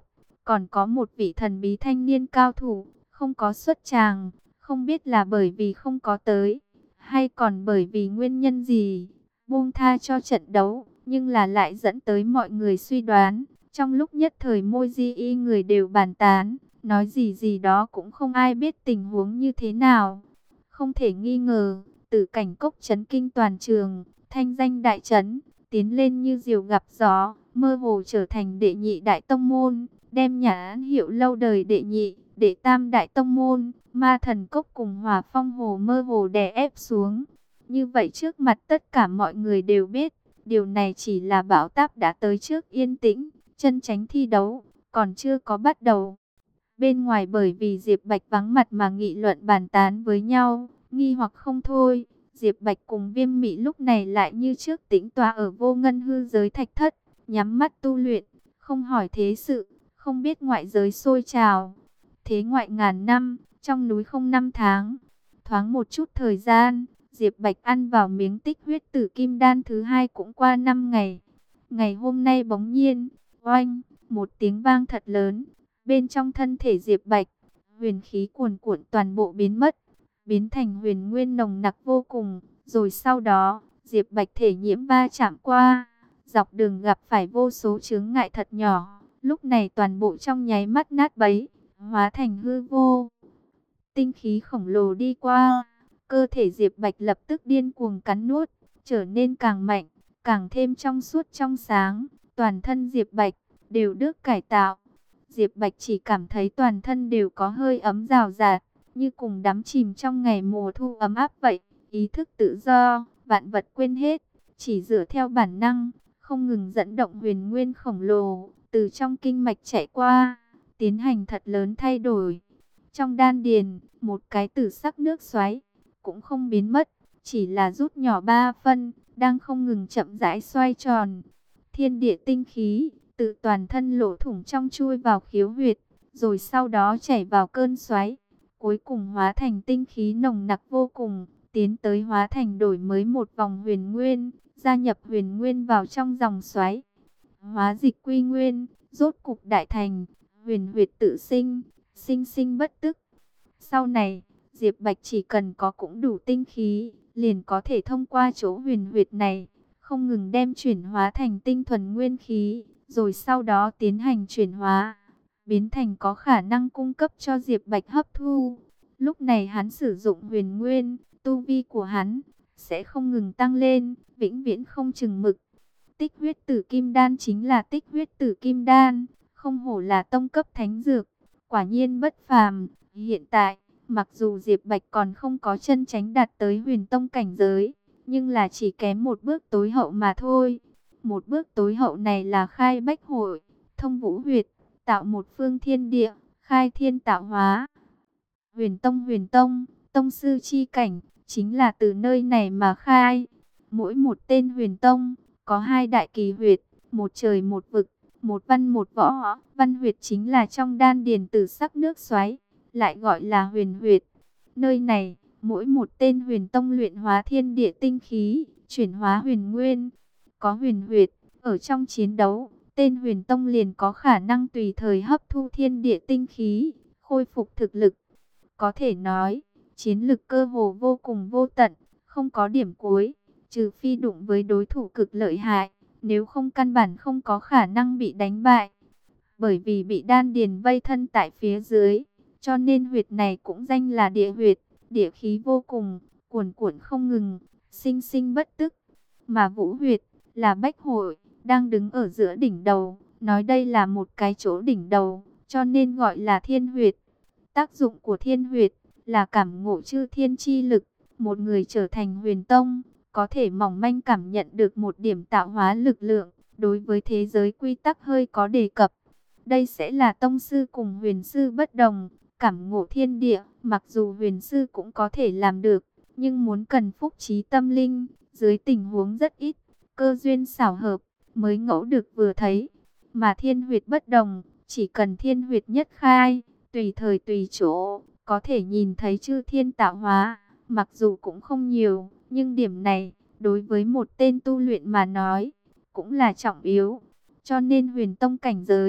còn có một vị thần bí thanh niên cao thủ, không có xuất tràng, không biết là bởi vì không có tới, hay còn bởi vì nguyên nhân gì, buông tha cho trận đấu, nhưng là lại dẫn tới mọi người suy đoán. Trong lúc nhất thời môi di y người đều bàn tán, nói gì gì đó cũng không ai biết tình huống như thế nào. Không thể nghi ngờ, Tử Cảnh Cốc chấn kinh toàn trường, thanh danh đại chấn, tiến lên như diều gặp gió, mơ hồ trở thành đệ nhị đại tông môn, đem nhãn hiệu lâu đời đệ nhị, đệ tam đại tông môn, Ma Thần Cốc cùng Hỏa Phong Hồ mơ hồ đè ép xuống. Như vậy trước mặt tất cả mọi người đều biết, điều này chỉ là bão táp đã tới trước yên tĩnh, chân chánh thi đấu, còn chưa có bắt đầu. Bên ngoài bởi vì Diệp Bạch vắng mặt mà nghị luận bàn tán với nhau, nghi hoặc không thôi. Diệp Bạch cùng Viêm Mị lúc này lại như trước tĩnh tọa ở Vô Ngân hư giới thạch thất, nhắm mắt tu luyện, không hỏi thế sự, không biết ngoại giới sôi trào. Thế ngoại ngàn năm, trong núi không năm tháng, thoáng một chút thời gian, Diệp Bạch ăn vào miếng tích huyết tử kim đan thứ hai cũng qua 5 ngày. Ngày hôm nay bỗng nhiên, oanh, một tiếng vang thật lớn, bên trong thân thể Diệp Bạch, huyền khí cuồn cuộn toàn bộ biến mất, biến thành huyền nguyên nồng nặc vô cùng. Rồi sau đó, Diệp Bạch thể nhiễm va chạm qua, dọc đường gặp phải vô số chướng ngại thật nhỏ, lúc này toàn bộ trong nháy mắt nát bấy, hóa thành hư vô. Tinh khí khổng lồ đi qua, cơ thể Diệp Bạch lập tức điên cuồng cắn nuốt, trở nên càng mạnh, càng thêm trong suốt trong sáng. Toàn thân Diệp Bạch đều được cải tạo. Diệp Bạch chỉ cảm thấy toàn thân đều có hơi ấm rào rạt, như cùng đắm chìm trong ngày mùa thu ấm áp vậy. Ý thức tự do, vạn vật quên hết, chỉ dựa theo bản năng, không ngừng dẫn động huyền nguyên khổng lồ, từ trong kinh mạch chạy qua, tiến hành thật lớn thay đổi. Trong đan điền, một cái tử sắc nước xoáy, cũng không biến mất, chỉ là rút nhỏ 3 phân, đang không ngừng chậm rãi xoay tròn. Thiên địa tinh khí, từ toàn thân lỗ thủng trong chui vào khiếu huyệt, rồi sau đó chảy vào cơn xoáy, cuối cùng hóa thành tinh khí nồng nặc vô cùng, tiến tới hóa thành đổi mới một vòng huyền nguyên, gia nhập huyền nguyên vào trong dòng xoáy. Hóa dịch quy nguyên, rốt cục đại thành, huyền huyệt tự sinh, sinh sinh bất tức. Sau này, Diệp Bạch chỉ cần có cũng đủ tinh khí, liền có thể thông qua chỗ huyền huyệt này, không ngừng đem chuyển hóa thành tinh thuần nguyên khí, rồi sau đó tiến hành chuyển hóa, biến thành có khả năng cung cấp cho Diệp Bạch hấp thu. Lúc này hắn sử dụng huyền nguyên, tu vi của hắn sẽ không ngừng tăng lên, vĩnh viễn không chừng mực. Tích huyết tử kim đan chính là tích huyết tử kim đan, không hổ là tông cấp thánh dược, quả nhiên bất phàm. Hiện tại, mặc dù Diệp Bạch còn không có chân chánh đạt tới huyền tông cảnh giới, nhưng là chỉ kém một bước tối hậu mà thôi. Một bước tối hậu này là khai bách hội, thông vũ huyệt, tạo một phương thiên địa, khai thiên tạo hóa. Huyền tông, tông sư chi cảnh, chính là từ nơi này mà khai. Mỗi một tên huyền tông, có hai đại kỳ huyệt, một trời một vực, một văn một võ. Văn huyệt chính là trong đan điền tử sắc nước xoáy, lại gọi là huyền huyệt. Nơi này, mỗi một tên huyền tông luyện hóa thiên địa tinh khí, chuyển hóa huyền nguyên. Có huyền huyệt, ở trong chiến đấu, tên huyền tông liền có khả năng tùy thời hấp thu thiên địa tinh khí, khôi phục thực lực. Có thể nói, chiến lực cơ hồ vô cùng vô tận, không có điểm cuối, trừ phi đụng với đối thủ cực lợi hại, nếu không căn bản không có khả năng bị đánh bại. Bởi vì bị đan điền vây thân tại phía dưới, cho nên huyệt này cũng danh là địa huyệt, địa khí vô cùng, cuồn cuộn không ngừng, sinh sinh bất tức. Mà vũ huyệt là bách hội, đang đứng ở giữa đỉnh đầu, nói đây là một cái chỗ đỉnh đầu, cho nên gọi là thiên huyệt. Tác dụng của thiên huyệt là cảm ngộ chư thiên chi lực, một người trở thành huyền tông, có thể mỏng manh cảm nhận được một điểm tạo hóa lực lượng, đối với thế giới quy tắc hơi có đề cập. Đây sẽ là tông sư cùng huyền sư bất đồng, cảm ngộ thiên địa, mặc dù huyền sư cũng có thể làm được, nhưng muốn cần phúc trí tâm linh, dưới tình huống rất ít, cơ duyên xảo hợp, mới ngẫu được vừa thấy. Mà thiên huyệt bất đồng, chỉ cần thiên huyệt nhất khai, tùy thời tùy chỗ, có thể nhìn thấy chư thiên tạo hóa, mặc dù cũng không nhiều, nhưng điểm này, đối với một tên tu luyện mà nói, cũng là trọng yếu. Cho nên huyền tông cảnh giới,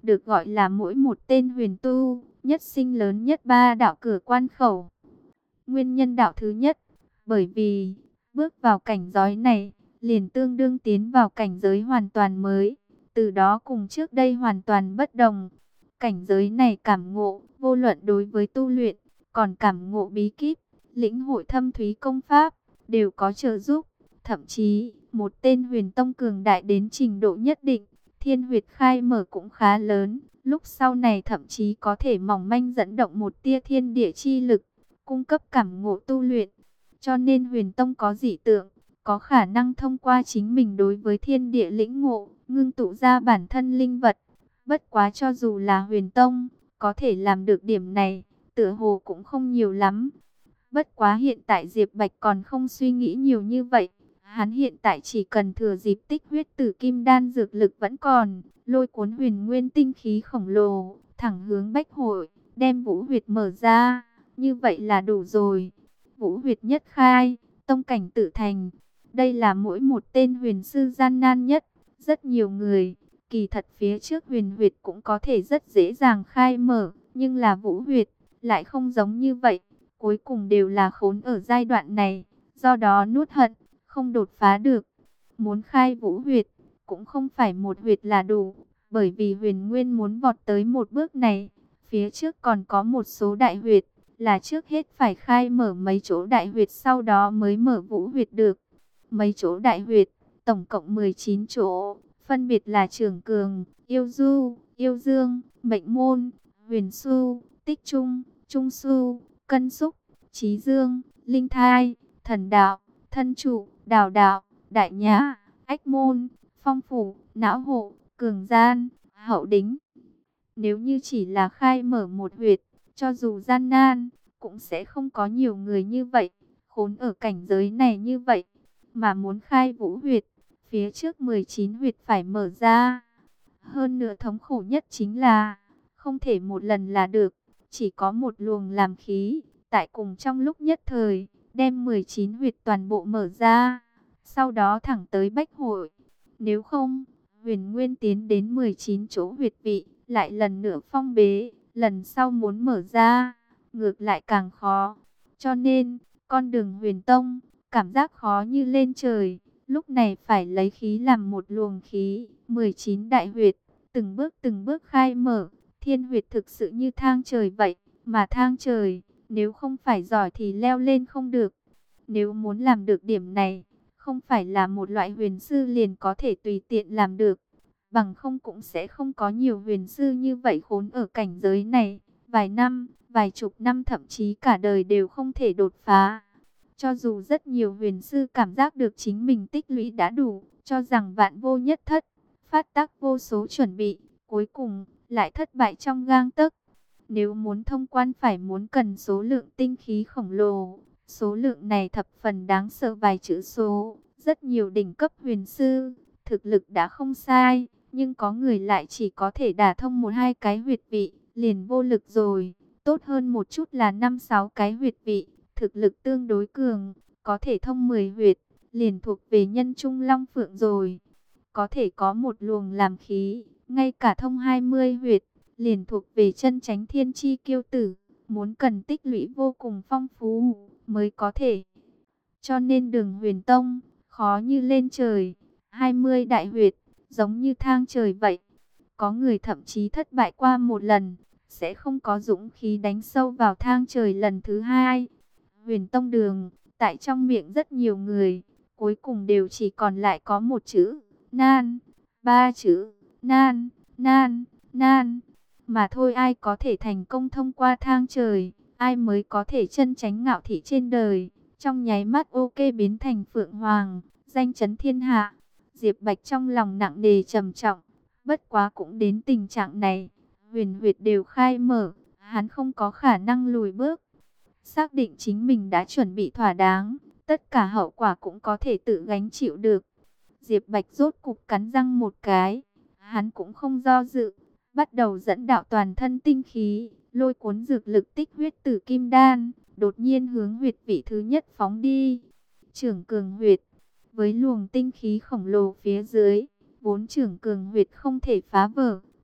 được gọi là mỗi một tên huyền tu, nhất sinh lớn nhất ba đạo cửa quan khẩu. Nguyên nhân đạo thứ nhất, bởi vì bước vào cảnh giới này, liền tương đương tiến vào cảnh giới hoàn toàn mới, từ đó cùng trước đây hoàn toàn bất đồng. Cảnh giới này cảm ngộ, vô luận đối với tu luyện, còn cảm ngộ bí kíp, lĩnh hội thâm thúy công pháp, đều có trợ giúp. Thậm chí, một tên huyền tông cường đại đến trình độ nhất định, thiên huyệt khai mở cũng khá lớn, lúc sau này thậm chí có thể mỏng manh dẫn động một tia thiên địa chi lực, cung cấp cảm ngộ tu luyện. Cho nên huyền tông có dị tượng, có khả năng thông qua chính mình đối với thiên địa lĩnh ngộ, ngưng tụ ra bản thân linh vật. Bất quá cho dù là huyền tông, có thể làm được điểm này, tựa hồ cũng không nhiều lắm. Bất quá hiện tại Diệp Bạch còn không suy nghĩ nhiều như vậy. Hắn hiện tại chỉ cần thừa dịp tích huyết tử kim đan dược lực vẫn còn, lôi cuốn huyền nguyên tinh khí khổng lồ, thẳng hướng bách hội, đem vũ huyệt mở ra, như vậy là đủ rồi. Vũ huyệt nhất khai, tông cảnh tự thành, đây là mỗi một tên huyền sư gian nan nhất. Rất nhiều người, kỳ thật phía trước huyền huyệt cũng có thể rất dễ dàng khai mở, nhưng là vũ huyệt lại không giống như vậy, cuối cùng đều là khốn ở giai đoạn này, do đó nuốt hận, không đột phá được. Muốn khai vũ huyệt, cũng không phải một huyệt là đủ, bởi vì huyền nguyên muốn vọt tới một bước này, phía trước còn có một số đại huyệt, là trước hết phải khai mở mấy chỗ đại huyệt sau đó mới mở vũ huyệt được. Mấy chỗ đại huyệt, tổng cộng 19 chỗ, phân biệt là Trường Cường, Yêu Du, Yêu Dương, Mệnh Môn, Huyền Xu, Tích Trung, Trung Xu, Cân Xúc, Chí Dương, Linh Thai, Thần Đạo, Thân Trụ, Đào Đạo, Đại Nhã, Ách Môn, Phong Phủ, Não Hộ, Cường Gian, Hậu Đính. Nếu như chỉ là khai mở một huyệt, cho dù gian nan, cũng sẽ không có nhiều người như vậy, khốn ở cảnh giới này như vậy. Mà muốn khai vũ huyệt, phía trước 19 huyệt phải mở ra. Hơn nữa thống khổ nhất chính là, không thể một lần là được, chỉ có một luồng làm khí, tại cùng trong lúc nhất thời, đem 19 huyệt toàn bộ mở ra, sau đó thẳng tới bách hội. Nếu không, huyền nguyên tiến đến 19 chỗ huyệt vị, lại lần nữa phong bế, lần sau muốn mở ra, ngược lại càng khó. Cho nên, con đường huyền tông, cảm giác khó như lên trời, lúc này phải lấy khí làm một luồng khí, 19 đại huyệt, từng bước khai mở, thiên huyệt thực sự như thang trời vậy, mà thang trời, nếu không phải giỏi thì leo lên không được. Nếu muốn làm được điểm này, không phải là một loại huyền sư liền có thể tùy tiện làm được, bằng không cũng sẽ không có nhiều huyền sư như vậy khốn ở cảnh giới này, vài năm, vài chục năm thậm chí cả đời đều không thể đột phá. Cho dù rất nhiều huyền sư cảm giác được chính mình tích lũy đã đủ, cho rằng vạn vô nhất thất, phát tác vô số chuẩn bị, cuối cùng lại thất bại trong gang tấc. Nếu muốn thông quan phải muốn cần số lượng tinh khí khổng lồ, số lượng này thập phần đáng sợ vài chữ số, rất nhiều đỉnh cấp huyền sư, thực lực đã không sai, nhưng có người lại chỉ có thể đả thông một hai cái huyệt vị, liền vô lực rồi, tốt hơn một chút là 5-6 cái huyệt vị, thực lực tương đối cường, có thể thông 10 huyệt, liền thuộc về nhân trung long phượng rồi. Có thể có một luồng làm khí, ngay cả thông 20 huyệt, liền thuộc về chân chánh thiên chi kiêu tử, muốn cần tích lũy vô cùng phong phú mới có thể. Cho nên đường huyền tông, khó như lên trời, 20 đại huyệt, giống như thang trời vậy. Có người thậm chí thất bại qua một lần, sẽ không có dũng khí đánh sâu vào thang trời lần thứ hai. Huyền tông đường, tại trong miệng rất nhiều người, cuối cùng đều chỉ còn lại có một chữ, nan, ba chữ, nan, nan, nan. Mà thôi, ai có thể thành công thông qua thang trời, ai mới có thể chân chánh ngạo thị trên đời, trong nháy mắt ok biến thành phượng hoàng, danh chấn thiên hạ. Diệp Bạch trong lòng nặng nề trầm trọng, bất quá cũng đến tình trạng này, huyền huyệt đều khai mở, hắn không có khả năng lùi bước. Xác định chính mình đã chuẩn bị thỏa đáng, tất cả hậu quả cũng có thể tự gánh chịu được. Diệp Bạch rốt cục cắn răng một cái, hắn cũng không do dự, bắt đầu dẫn đạo toàn thân tinh khí, lôi cuốn dược lực tích huyết tử kim đan, đột nhiên hướng huyệt vị thứ nhất phóng đi. Trưởng cường huyệt, với luồng tinh khí khổng lồ phía dưới, vốn trưởng cường huyệt không thể phá vỡ,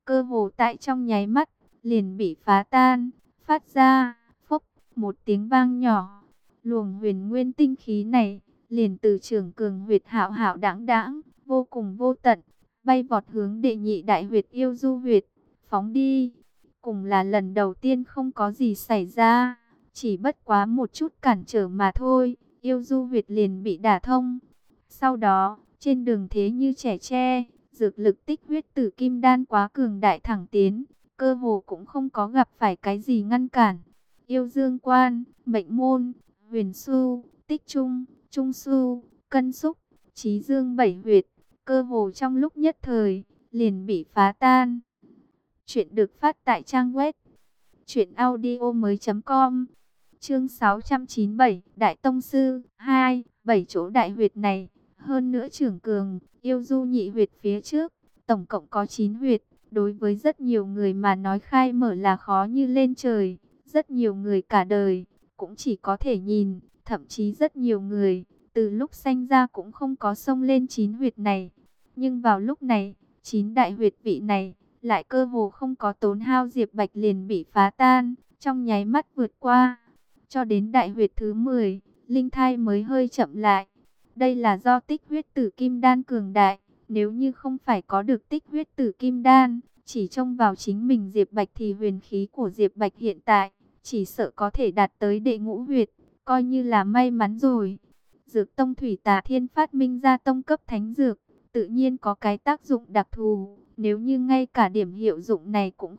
cơ hồ tại trong nháy mắt, liền bị phá tan, phát ra, phốc, một tiếng vang nhỏ. Luồng huyền nguyên tinh khí này, liền từ trường cường huyệt hạo hạo đãng đãng, vô cùng vô tận, bay vọt hướng đệ nhị đại huyệt yêu du huyệt, phóng đi. Cùng là lần đầu tiên không có gì xảy ra, chỉ bất quá một chút cản trở mà thôi, yêu du huyệt liền bị đả thông. Sau đó, trên đường thế như trẻ tre, dược lực tích huyết tử kim đan quá cường đại thẳng tiến, cơ hồ cũng không có gặp phải cái gì ngăn cản. Yêu dương quan, mệnh môn, huyền su, tích trung, trung su, cân xúc, trí dương bảy huyệt, cơ hồ trong lúc nhất thời, liền bị phá tan. Chuyện được phát tại trang web truyệnaudiomoi.com. Chương 697, Đại Tông Sư 2, 7 chỗ đại huyệt này, hơn nữa trưởng cường, yêu du nhị huyệt phía trước, tổng cộng có 9 huyệt, đối với rất nhiều người mà nói khai mở là khó như lên trời, rất nhiều người cả đời, cũng chỉ có thể nhìn, thậm chí rất nhiều người, từ lúc sanh ra cũng không có xông lên 9 huyệt này, nhưng vào lúc này, 9 đại huyệt vị này, lại cơ hồ không có tốn hao Diệp Bạch liền bị phá tan, trong nháy mắt vượt qua. Cho đến đại huyệt thứ 10, linh thai mới hơi chậm lại. Đây là do tích huyết tử kim đan cường đại, nếu như không phải có được tích huyết tử kim đan, chỉ trông vào chính mình Diệp Bạch thì huyền khí của Diệp Bạch hiện tại, chỉ sợ có thể đạt tới đệ ngũ huyệt, coi như là may mắn rồi. Dược tông Thủy Tà Thiên phát minh ra tông cấp thánh dược, tự nhiên có cái tác dụng đặc thù. Nếu như ngay cả điểm hiệu dụng này cũng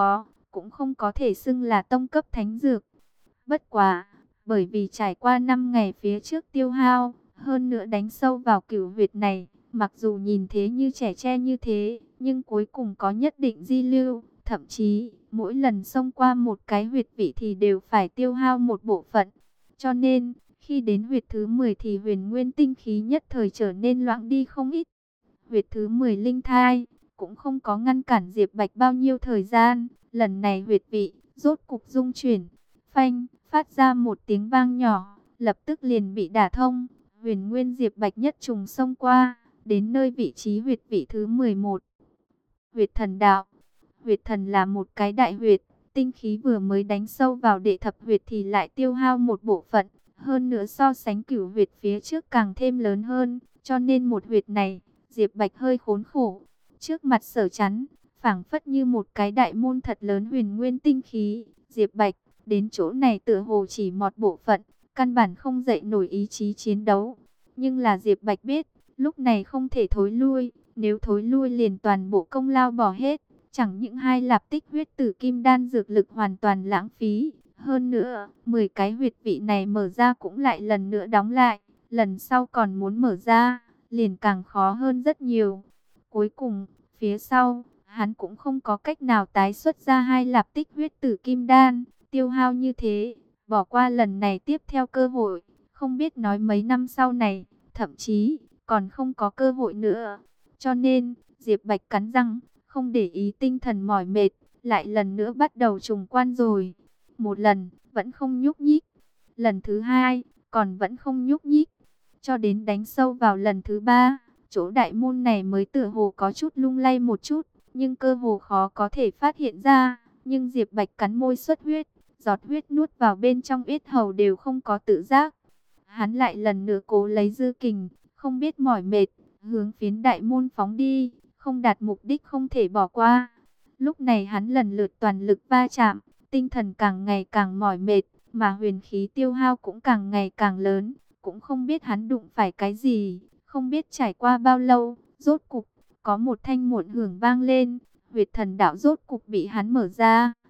không có thể xưng là tông cấp thánh dược. Bất quá, bởi vì trải qua 5 ngày phía trước tiêu hao, hơn nữa đánh sâu vào cửu huyệt này, mặc dù nhìn thế như trẻ tre như thế, nhưng cuối cùng có nhất định di lưu, thậm chí mỗi lần xông qua một cái huyệt vị thì đều phải tiêu hao một bộ phận. Cho nên, khi đến huyệt thứ 10 thì huyền nguyên tinh khí nhất thời trở nên loãng đi không ít. Huyệt thứ 10 linh thai cũng không có ngăn cản Diệp Bạch bao nhiêu thời gian, lần này huyệt vị rốt cục dung chuyển, phanh, phát ra một tiếng vang nhỏ, lập tức liền bị đả thông. Huyền nguyên Diệp Bạch nhất trùng xông qua, đến nơi vị trí huyệt vị thứ 11. Huyệt thần đạo. Huyệt thần là một cái đại huyệt, tinh khí vừa mới đánh sâu vào đệ thập huyệt thì lại tiêu hao một bộ phận, hơn nữa so sánh cửu huyệt phía trước càng thêm lớn hơn, cho nên một huyệt này, Diệp Bạch hơi khốn khổ. Trước mặt Sở Chắn, phảng phất như một cái đại môn thật lớn huyền nguyên tinh khí, Diệp Bạch đến chỗ này tựa hồ chỉ một bộ phận, căn bản không dậy nổi ý chí chiến đấu. Nhưng là Diệp Bạch biết, lúc này không thể thối lui, nếu thối lui liền toàn bộ công lao bỏ hết, chẳng những hai lạp tích huyết tử kim đan dược lực hoàn toàn lãng phí, hơn nữa, 10 cái huyệt vị này mở ra cũng lại lần nữa đóng lại, lần sau còn muốn mở ra, liền càng khó hơn rất nhiều. Cuối cùng, phía sau, hắn cũng không có cách nào tái xuất ra hai lạp tích huyết tử kim đan, tiêu hao như thế, bỏ qua lần này tiếp theo cơ hội, không biết nói mấy năm sau này, thậm chí còn không có cơ hội nữa. Cho nên, Diệp Bạch cắn răng, không để ý tinh thần mỏi mệt, lại lần nữa bắt đầu trùng quan rồi. Một lần, vẫn không nhúc nhích. Lần thứ hai, còn vẫn không nhúc nhích. Cho đến đánh sâu vào lần thứ ba, chỗ đại môn này mới tựa hồ có chút lung lay một chút, nhưng cơ hồ khó có thể phát hiện ra. Nhưng Diệp Bạch cắn môi xuất huyết, giọt huyết nuốt vào bên trong yết hầu đều không có tự giác. Hắn lại lần nữa cố lấy dư kình, không biết mỏi mệt, hướng phiến đại môn phóng đi, không đạt mục đích không thể bỏ qua. Lúc này hắn lần lượt toàn lực va chạm, tinh thần càng ngày càng mỏi mệt, mà huyền khí tiêu hao cũng càng ngày càng lớn, cũng không biết hắn đụng phải cái gì, không biết trải qua bao lâu, rốt cục có một thanh muộn hưởng vang lên, huyệt thần đạo rốt cục bị hắn mở ra.